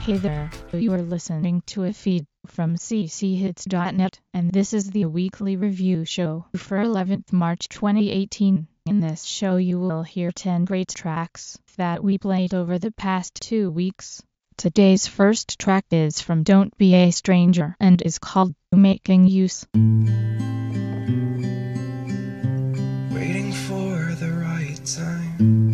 Hey there, you are listening to a feed from cchits.net, and this is the weekly review show for 11th March 2018. In this show you will hear 10 great tracks that we played over the past 2 weeks. Today's first track is from Don't Be a Stranger and is called Making Use. Waiting for the right time,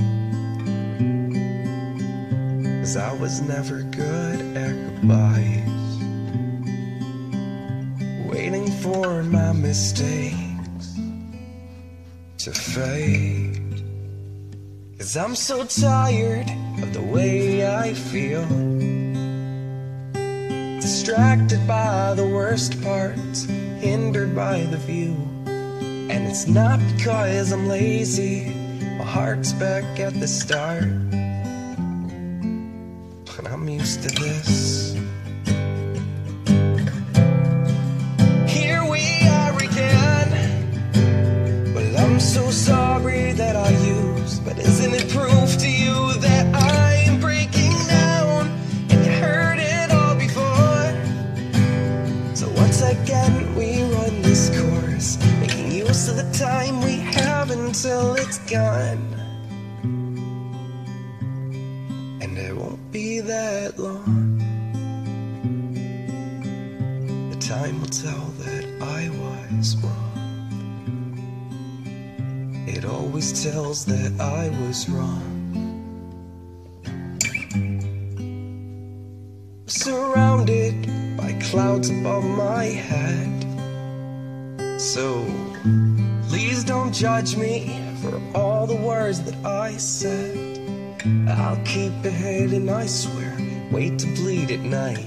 'cause I was never good at goodbyes. Waiting for my mistakes to fade, 'cause I'm so tired of the way I feel. Distracted by the worst parts, hindered by the view. And it's not because I'm lazy, my heart's back at the start. But I'm used to this. Here we are again. Well, I'm so sorry that I used, but isn't it proof to you that I'm breaking down? And you heard it all before. So once again we run this course, making use of the time we have until it's gone. And it won't be that long. The time will tell that I was wrong. It always tells that I was wrong. Surrounded by clouds above my head, so please don't judge me for all the words that I said. I'll keep it hidden, I swear, wait to bleed at night.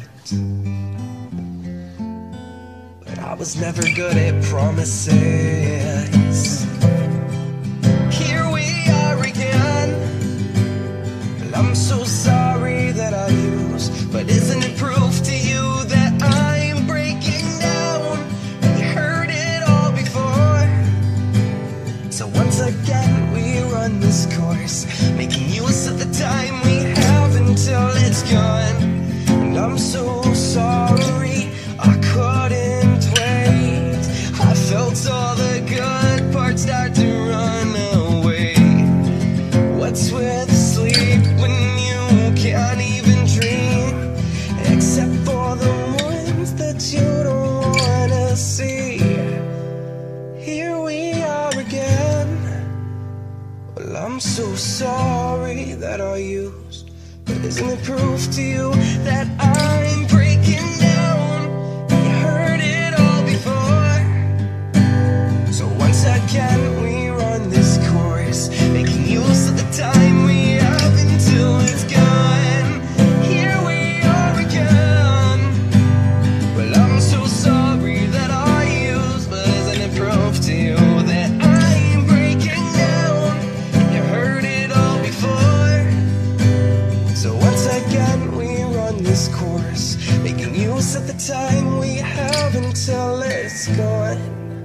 But I was never good at promises. Here we are again. Well, I'm so sorry that I used, but isn't it proof to you that I'm breaking down? And you heard it all before. So once again we run this course, making use of the time we have until it's gone. And I'm so sorry I couldn't wait. I felt all the good parts start to run away. What's with sleep when you can't even dream, except for the ones that you don't wanna see? Here we are again. Well, I'm so sorry that I used, but isn't it proof to you that I'm breaking down? You heard it all before. So once again we run this course, making use of the time we have until it's gone. Here we are again. Well, I'm so sorry that I used, but isn't it proof to you that I'm breaking down? You heard it all before. So once again we run this course, making use of the time we have until it's gone.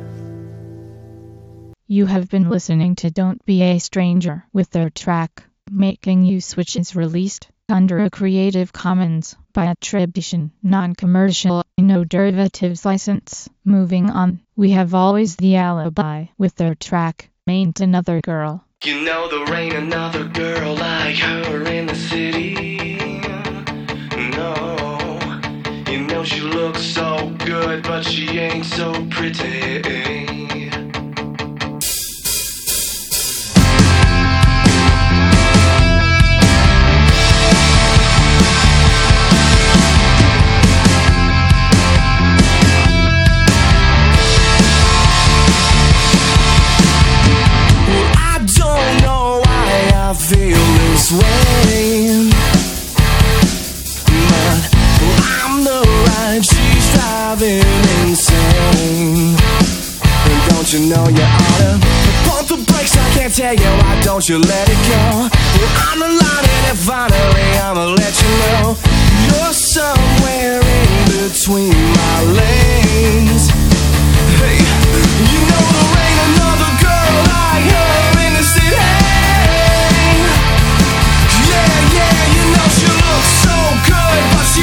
You have been listening to Don't Be a Stranger with their track Making Use, which is released under a Creative Commons by attribution, non-commercial, no derivatives license. Moving on, we have Always the Alibi with their track Ain't Another Girl. You know there ain't another girl like her in the city. No, you know she looks so good, but she ain't so pretty. I feel this way, but I'm the ride, she's driving insane. And don't you know you oughta pump the brakes? I can't tell you why don't you let it go. Well, I'm the line and if finally I'ma let you know you're somewhere in between my legs. Hey, you know there ain't another girl like her in the city. Yeah, you know she looks so good, but she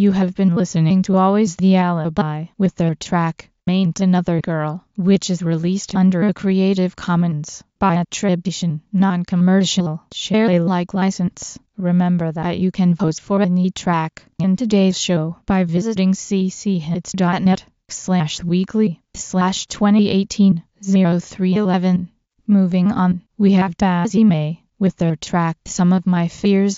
You have been listening to Always the Alibi with their track, Ain't Another Girl, which is released under a Creative Commons by attribution, non-commercial, share Alike license. Remember that you can vote for any track in today's show by visiting cchits.net/weekly/2018-0311. Moving on, we have Dazzy May with their track Some of My Fears.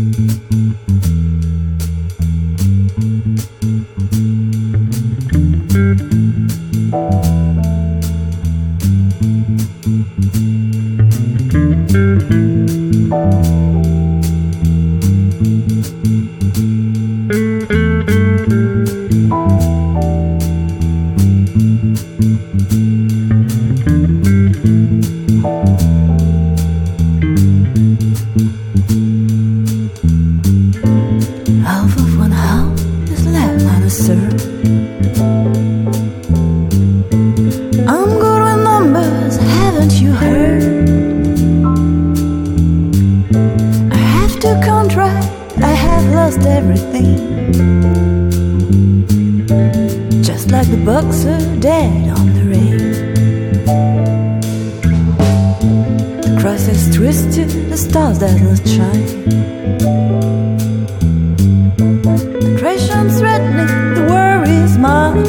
Half of one half is left unanswered. I'm good with numbers, haven't you heard? I have to contract, I have lost everything. Just like the boxer dead on the ring. The cross is twisted, the stars does not shine. Depression's threatening, the worry is mine.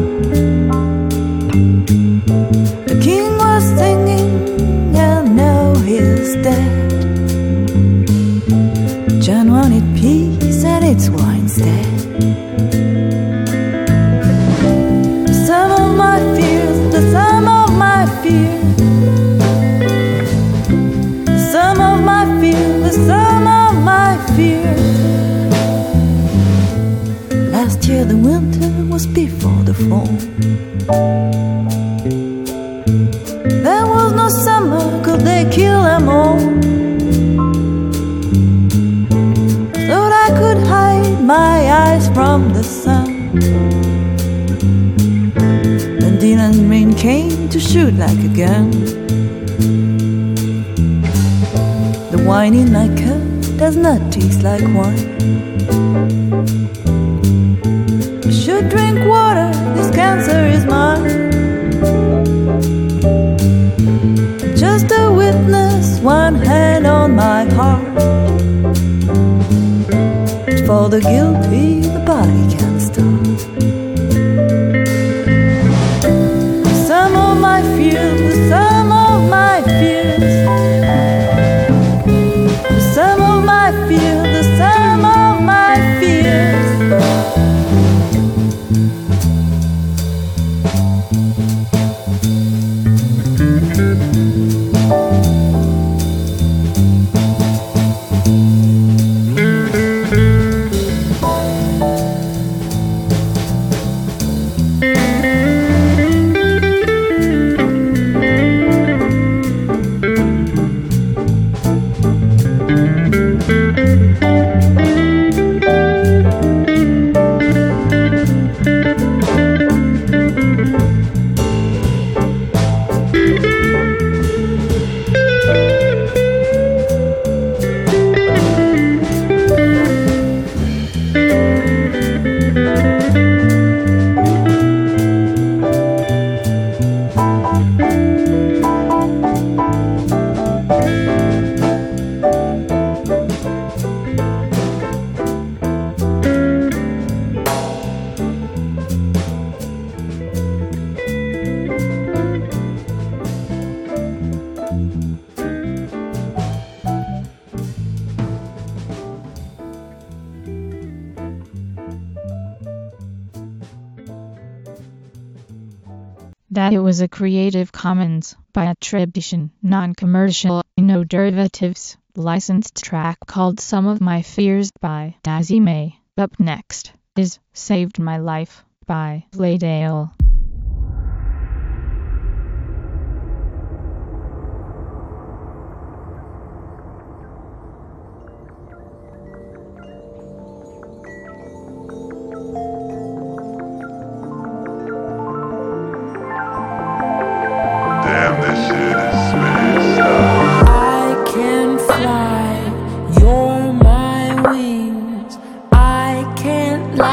The king was singing, and now he's dead. John wanted peace, and it's war instead. The sum of my fears, the sum of my fears. The sum of my fears, the sum of my fears. Last year the winter was before the fall. There was no summer, could they kill them all? Thought I could hide my eyes from the sun. Then Dylan rain came to shoot like a gun. The wine in my cup does not taste like wine. Should drink water, this cancer is mine. Just a witness, one hand on my heart. But for the guilty, the body can't stop. The sum of my fears, the sum of my fears. The sum of my fears, the sum of my fears. That it was a Creative Commons by attribution, non-commercial, no derivatives, licensed track called Some of My Fears by Dazzy May. Up next is Saved My Life by Laydale. Damn, this shit is spaced out. I can fly, you're my wings. I can't lie.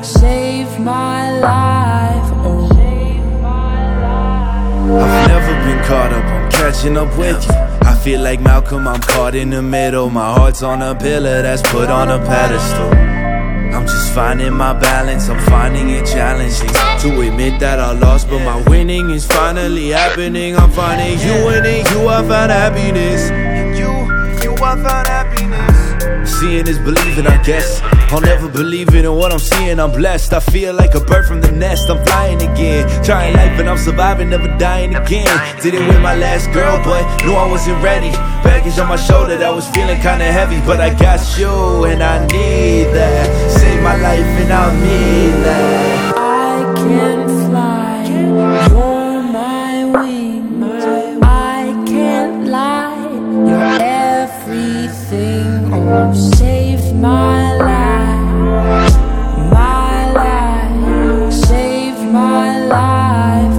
save my life. Oh. I've never been caught up, I'm catching up with you. I feel like Malcolm, I'm caught in the middle. My heart's on a pillar that's put on a pedestal. I'm just finding my balance, I'm finding it challenging to admit that I lost, but my winning is finally happening. I'm finding you, and in you I found happiness. In you I found happiness. Seeing is believing, I guess. I'll never believe it in what I'm seeing, I'm blessed. I feel like a bird from the nest, I'm flying again. Trying life and I'm surviving, never dying again. Did it with my last girl, but knew I wasn't ready. Baggage on my shoulder that was feeling kinda heavy, but I got you and I need that. Save my life and I'll need that. I can fly, you're my wings. I can't lie, you're everything. Oh, save my life, save my life.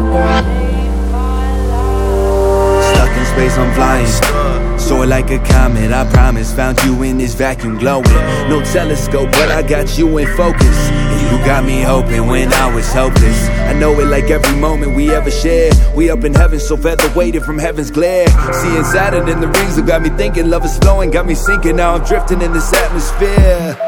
Stuck in space, I'm flying. Soar like a comet, I promise. Found you in this vacuum glowing. No telescope, but I got you in focus. And you got me hoping when I was hopeless. I know it like every moment we ever shared. We up in heaven, so feather weighted from heaven's glare. Seeing Saturn in the rings that got me thinking. Love is flowing, got me sinking. Now I'm drifting in this atmosphere.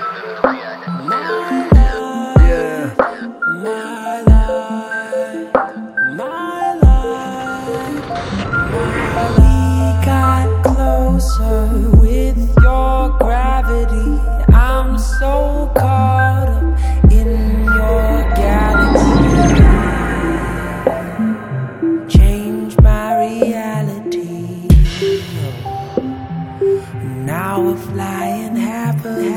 With your gravity, I'm so caught up in your galaxy. Change my reality. Now we're flying happily.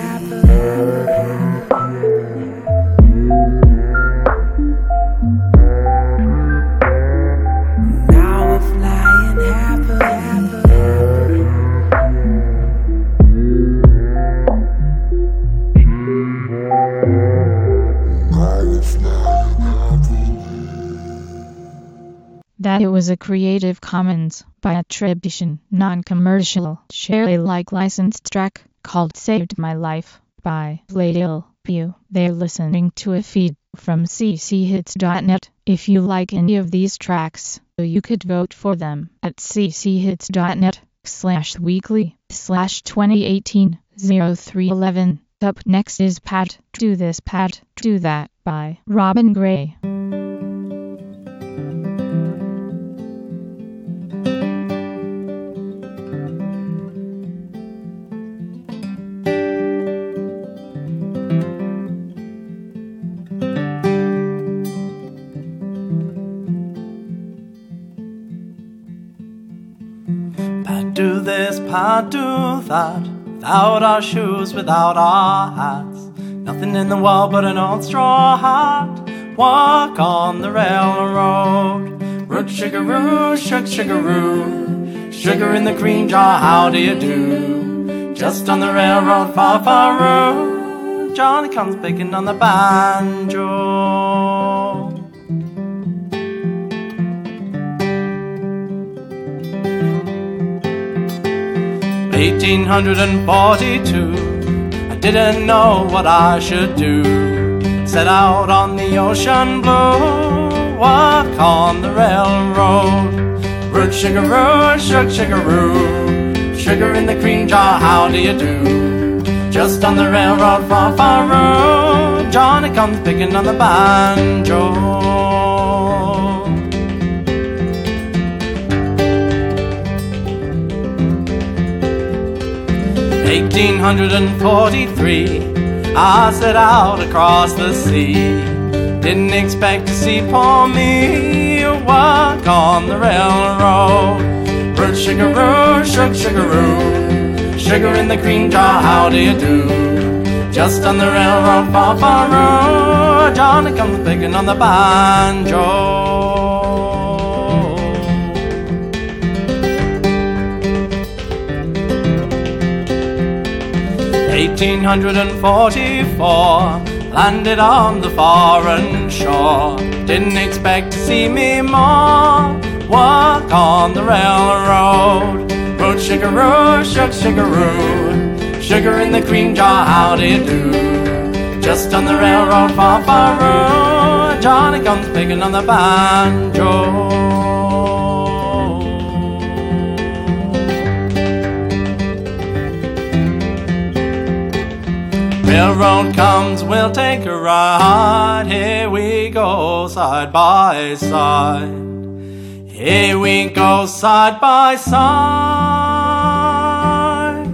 Now we're flying happily. That it was a Creative Commons by attribution, non-commercial, share Alike licensed track called Saved My Life by Playdill View. They're listening to a feed from cchits.net. If you like any of these tracks, you could vote for them at cchits.net/weekly/2018-0311. Up next is Pat, Do This Pat, Do That by Robin Gray. Do this, Pat, do that. Without our shoes, without our hats. Nothing in the world but an old straw hat. Walk on the railroad. Root sugaroo, sugaroo. Sugar in the cream jar, how do you do? Just on the railroad, far, far road. Johnny comes picking on the banjo. 1842, I didn't know what I should do. Set out on the ocean blue, walk on the railroad. Root sugaroo, sugaroo. Sugar in the cream jar, how do you do? Just on the railroad, far, far road. Johnny comes picking on the banjo. 1843, I set out across the sea. Didn't expect to see poor me walk on the railroad. Root sugaroo, sugaroo. Sugar in the cream jar, how do you do? Just on the railroad, far, far road. Johnny comes picking on the banjo. 1844, landed on the foreign shore. Didn't expect to see me more walk on the railroad. Road sugaroo, sugaroo. Sugar in the cream jar, how do you do? Just Just on the railroad, far, far road, Johnny comes picking on the banjo. Railroad comes, we'll take a ride. Here we go, side by side. Here we go, side by side.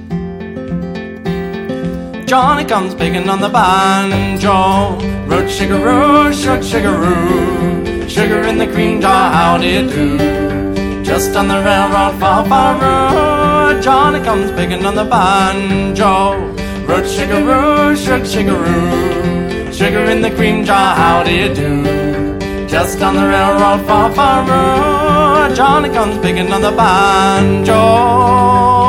Johnny comes picking on the banjo. Root sugaroo, shug sugaroo. Sugar in the cream jar, how do you do? Just on the railroad, far, far road, Johnny comes picking on the banjo. Root sugaroo, shug sugaroo. Sugar in the cream jar, how do you do? Just on the railroad, far, far road, Johnny comes picking on the banjo.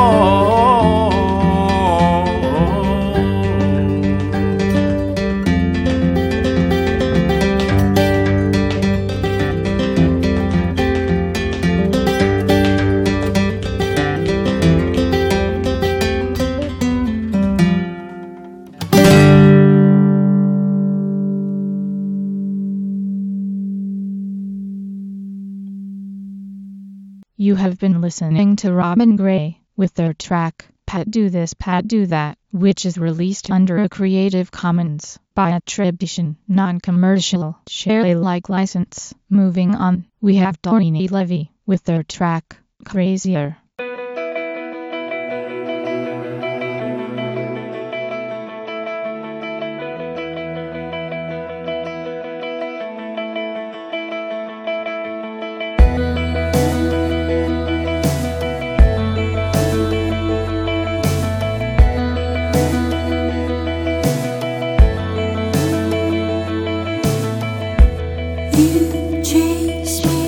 You have been listening to Robin Gray with their track, Pat Do This, Pat Do That, which is released under a Creative Commons by attribution, non-commercial, share Alike license. Moving on, we have Doreen Levy with their track, Crazier. You chase me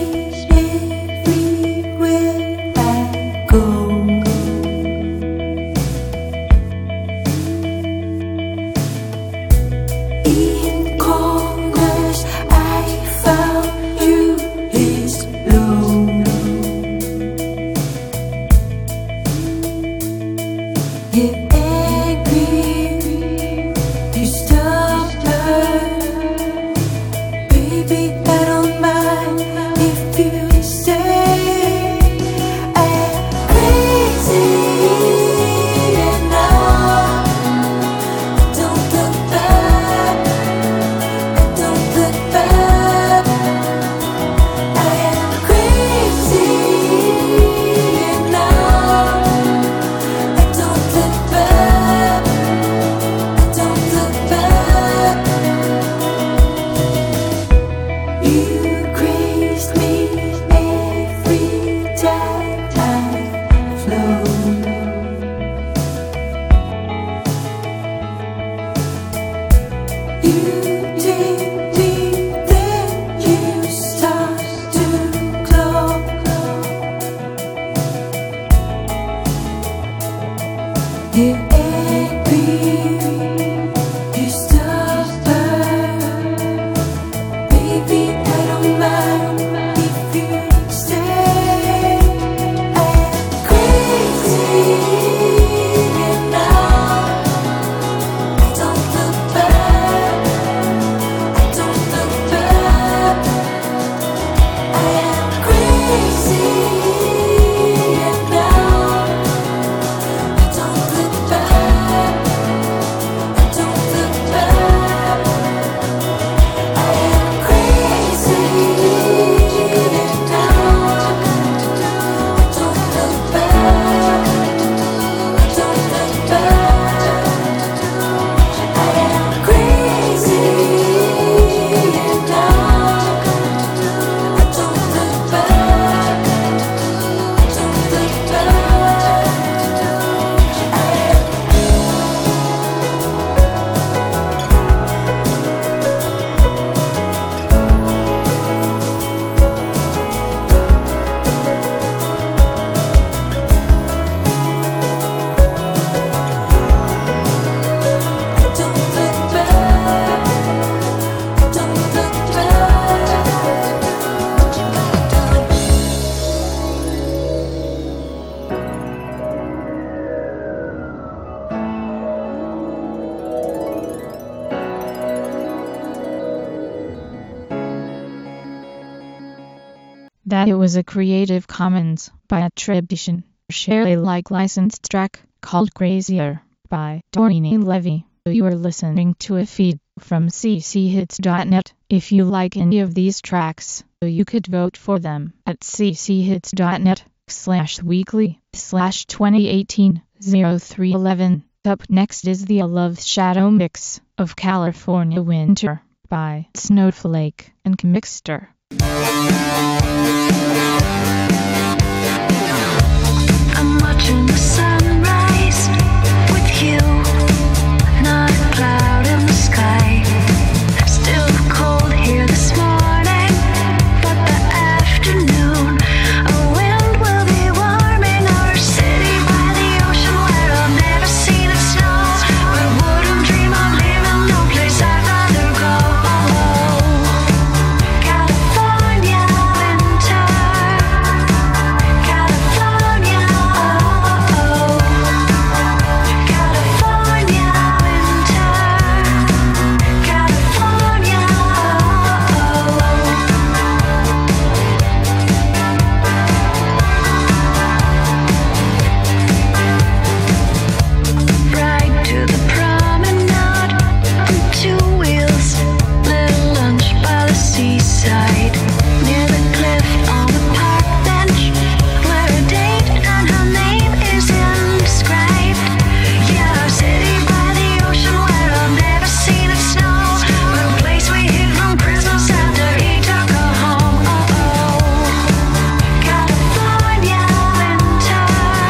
everywhere I go. In corners I found you is low. You're angry, you stubborn. Baby, I don't mind if you say I'm crazy enough. I don't look back, I don't look back. I am crazy enough. I don't look back, I don't look back. You crazed me every time I flow. You take me, then you start to glow. You're angry, you stubborn. Baby, I don't mind if you stay. I'm crazy enough. I don't look back, I that it was a Creative Commons by attribution, share Alike licensed track called Crazier by Doreen Levy. You are listening to a feed from cchits.net. If you like any of these tracks, you could vote for them at cchits.net/weekly/2018-0311. Up next is the Love Shadow mix of California Winter by Snowflake and Mixter. I'm watching the sunrise with you, not a cloud in the sky. Still cold here this morning, but the afternoon, a wind will be warming our city by the ocean where I've never seen it snow. But wouldn't dream of leaving no place I'd rather go. California winter, California, California winter, California. Ride to the promenade on two wheels, little lunch by the seaside, near the cliff on the park bench, where a date and her name is inscribed. Yeah, our city by the ocean where I've never seen it snow, but a place we hid from Christmas after he took her home. California winter,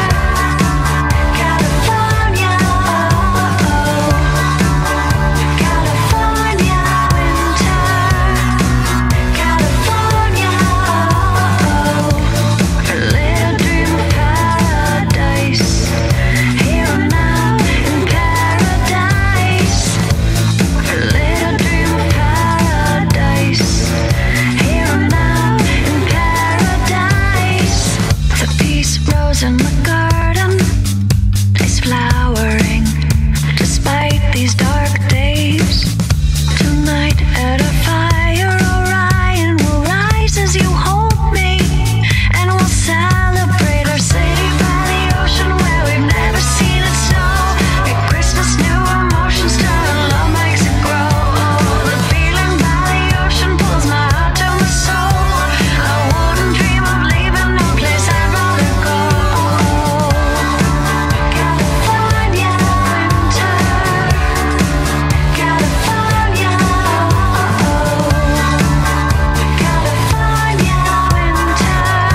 California, California winter, California. A little dream of paradise, here and now in paradise. A little dream of paradise, here and now in paradise. The peace rose in the garden is flowering despite these dark days. Tonight at a fire, Orion will rise as you hold me, and we'll celebrate our city by the ocean where we've never seen it snow. At Christmas, new emotions turn and love makes it grow. The feeling by the ocean pulls my heart to my soul. I wouldn't dream of leaving no place I'd rather go. California winter, California, California winter,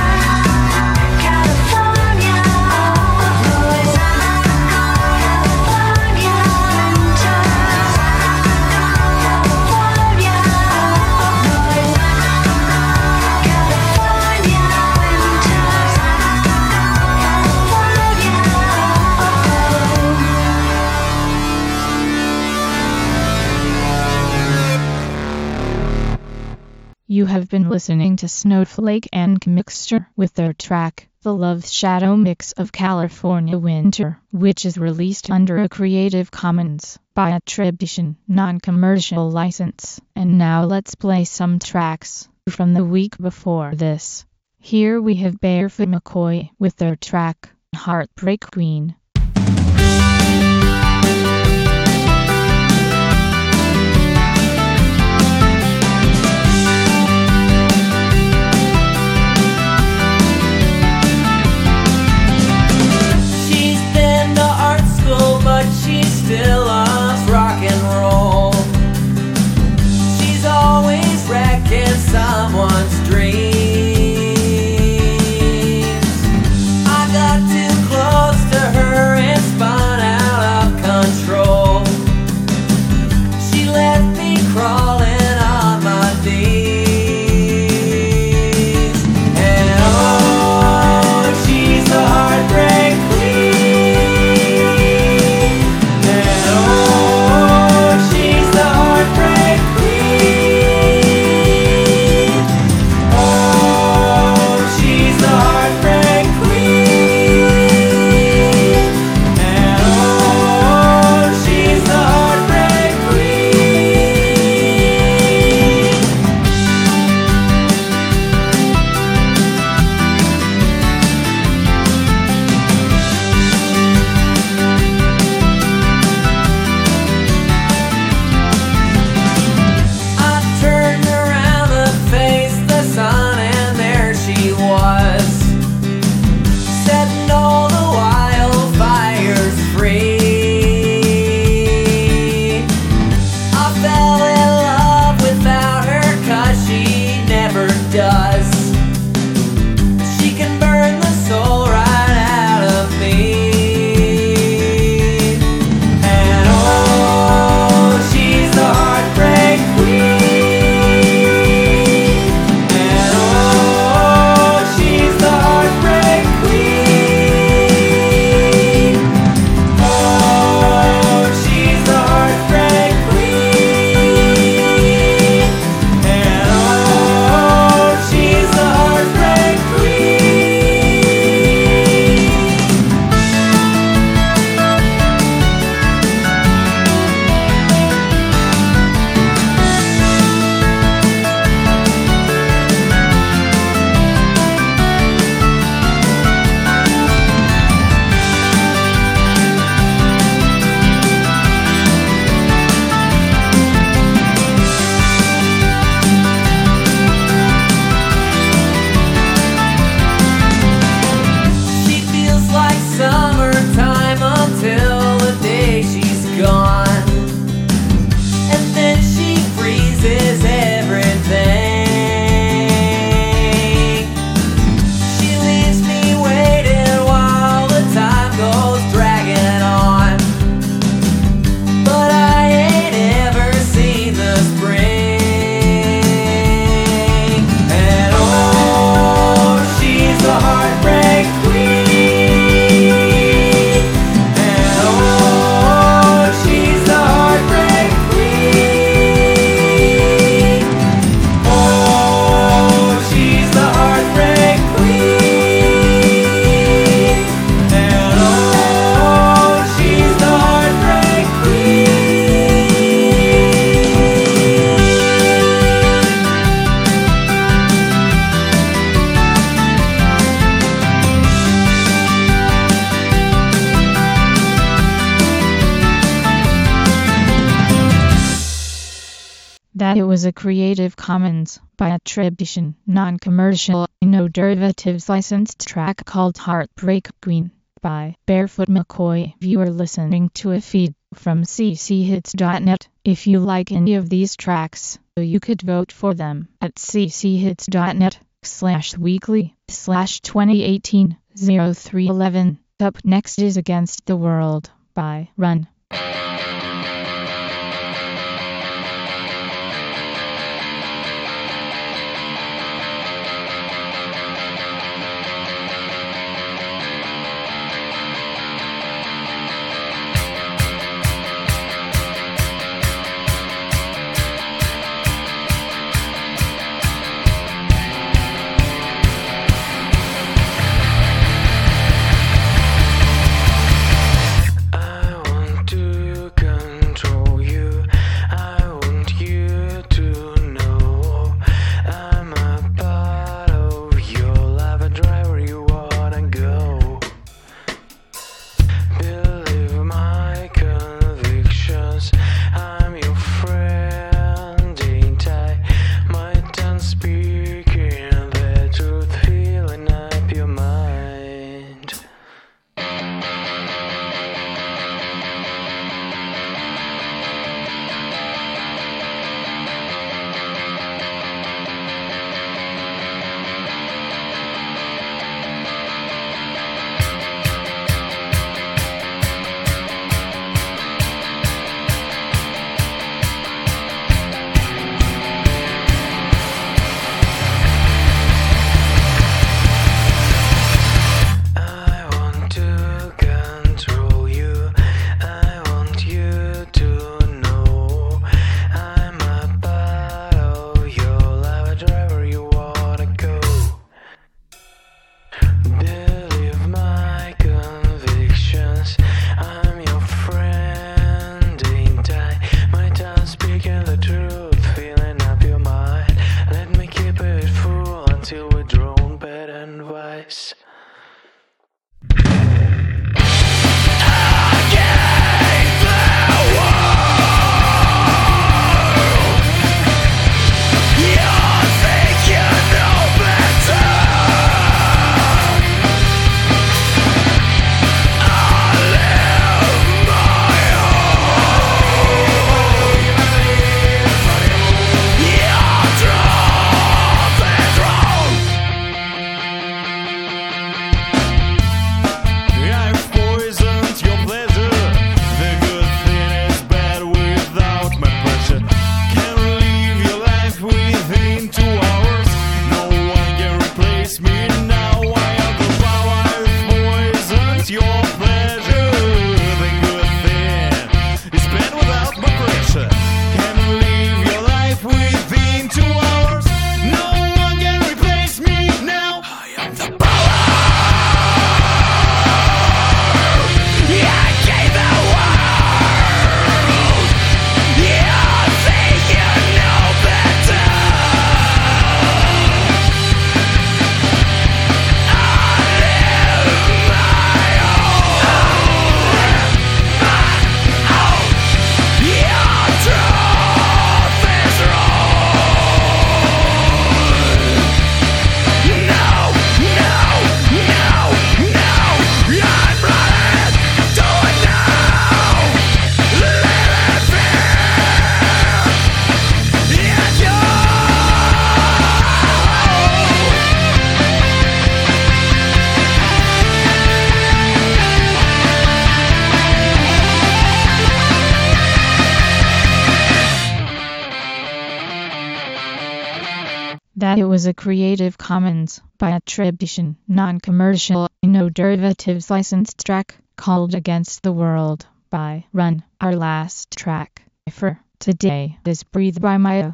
California, You have been listening to Snowflake and Mixter with their track, The Love Shadow Mix of California Winter, which is released under a Creative Commons by attribution, non-commercial license. And now let's play some tracks from the week before this. Here we have Barefoot McCoy with their track, Heartbreak Queen. She's been to art school, but she still loves rock and roll. She's always wrecking someone's dreams. I got too close to her and spun out of control. She left me crawling on my knees. And oh, she's the heartbreak queen. And oh, she's the heartbreak queen. Oh, That it was a Creative Commons by attribution, non-commercial, no derivatives licensed track called Heartbreak Queen by Barefoot McCoy. You are listening to a feed from cchits.net. If you like any of these tracks, you could vote for them at cchits.net/weekly/2018-0311. Up next is Against the World by Run. That it was a Creative Commons by attribution, non-commercial, no derivatives licensed track called Against the World by Run. Our last track for today is Breathe by Maya.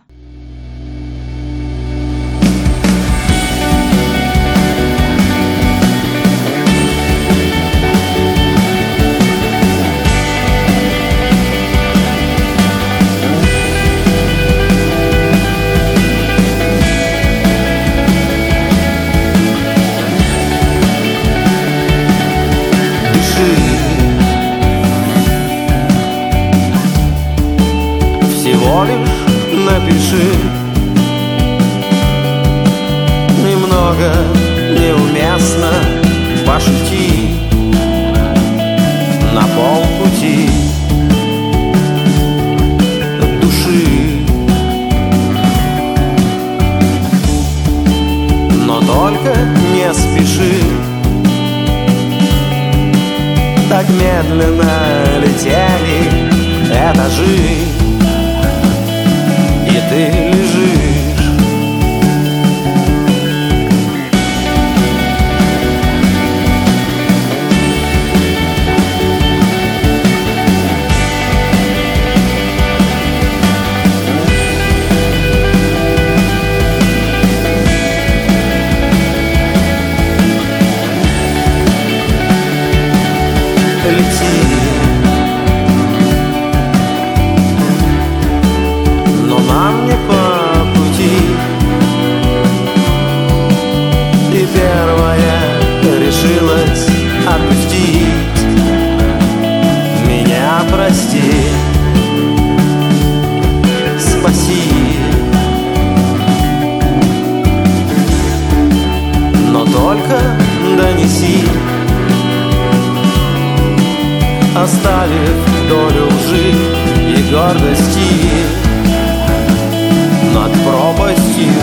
Всего лишь напиши. Немного неуместно пошути на полпути от души. Но только не спеши. Так медленно летели этажи, и ты лежишь. Но нам не по пути. И первая решилась отпустить. Меня прости, спаси. Но только донеси, оставив долю лжи и гордости над пропастью.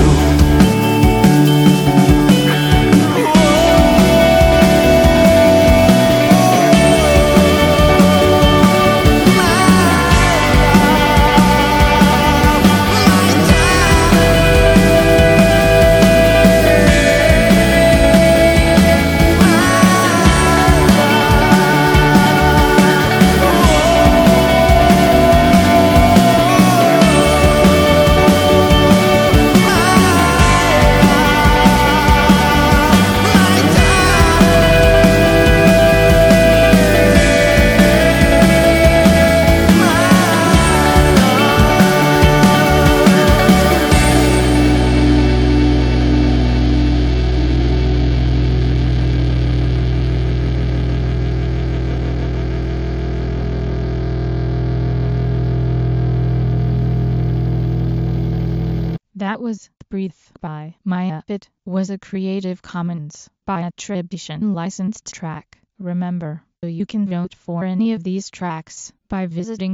That was Breathe by Maya. It was a Creative Commons by attribution licensed track. Remember, you can vote for any of these tracks by visiting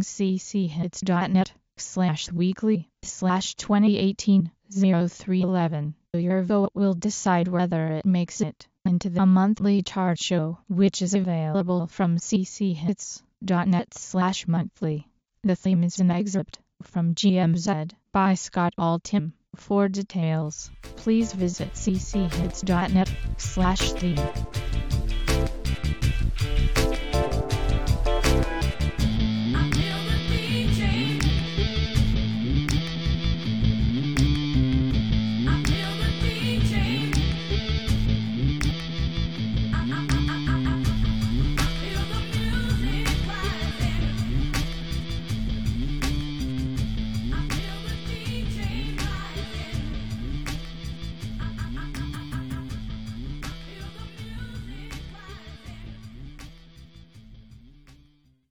cchits.net/weekly/2018-0311. Your vote will decide whether it makes it into the monthly chart show, which is available from cchits.net/monthly. The theme is an excerpt from GMZ by Scott Altham. For details, please visit cchits.net/theme.